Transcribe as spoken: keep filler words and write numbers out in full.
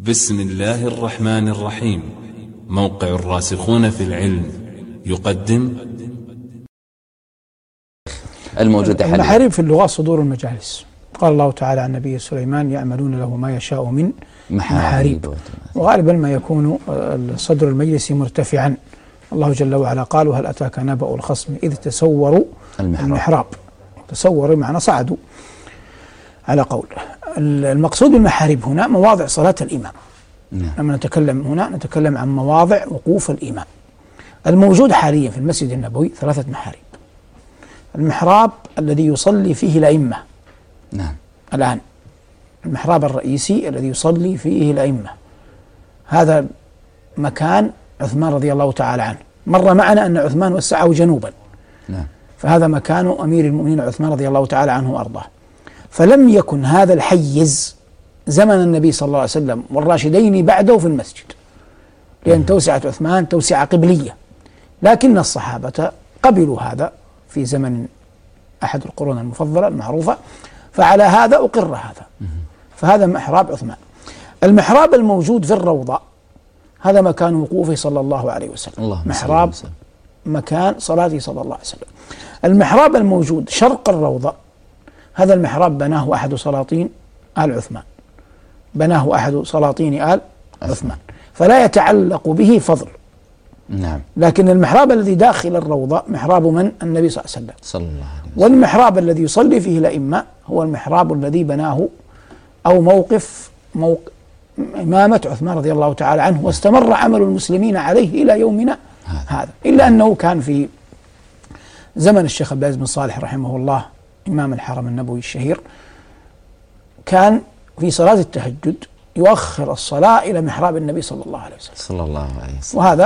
بسم الله الرحمن الرحيم. موقع الراسخون في العلم يقدم الموجود حاليا. المحاريب في اللغة صدور المجالس. قال الله تعالى عن نبي سليمان: يعملون له ما يشاء من محاريب. وغالبا ما يكون صدر المجلس مرتفعا. الله جل وعلا قال: وهل أتاك نبأ الخصم إذ تسوروا المحراب, المحراب. تسوروا معنى صعدوا على قول. المقصود بالمحاريب هنا مواضع صلاة الإمام. نعم. لما نتكلم هنا نتكلم عن مواضع وقوف الإمام. الموجود حاليا في المسجد النبوي ثلاثة محاريب. المحراب الذي يصلي فيه الأئمة. نعم. الآن المحراب الرئيسي الذي يصلي فيه الأئمة، هذا مكان عثمان رضي الله تعالى عنه. مر معنا أن عثمان وسعه جنوبا. نعم. فهذا مكان أمير المؤمنين عثمان رضي الله تعالى عنه وأرضاه. فلم يكن هذا الحيز زمن النبي صلى الله عليه وسلم والراشدين بعده في المسجد، لأن توسعة عثمان توسعة قبلية، لكن الصحابة قبلوا هذا في زمن أحد القرون المفضلة المعروفة، فعلى هذا أقر هذا. فهذا محراب عثمان. المحراب الموجود في الروضة هذا مكان وقوفه صلى الله عليه وسلم. محراب مكان صلاته صلى الله عليه وسلم. المحراب الموجود شرق الروضة هذا المحراب بناه أحد سلاطين آل عثمان، بناه أحد سلاطين آل عثمان، فلا يتعلق به فضل. نعم. لكن المحراب الذي داخل الروضة محراب من؟ النبي صلى الله عليه وسلم. صلى الله عليه وسلم. والمحراب الذي يصلي فيه الأئمة هو المحراب الذي بناه أو موقف موقف إمامة عثمان رضي الله تعالى عنه، واستمر عمل المسلمين عليه إلى يومنا هذا, هذا. إلا أنه كان في زمن الشيخ عبد العزيز بن صالح رحمه الله إمام الحرم النبوي الشهير، كان في صلاة التهجد يؤخر الصلاة إلى محراب النبي صلى الله عليه وسلم. صلى الله عليه وسلم. وهذا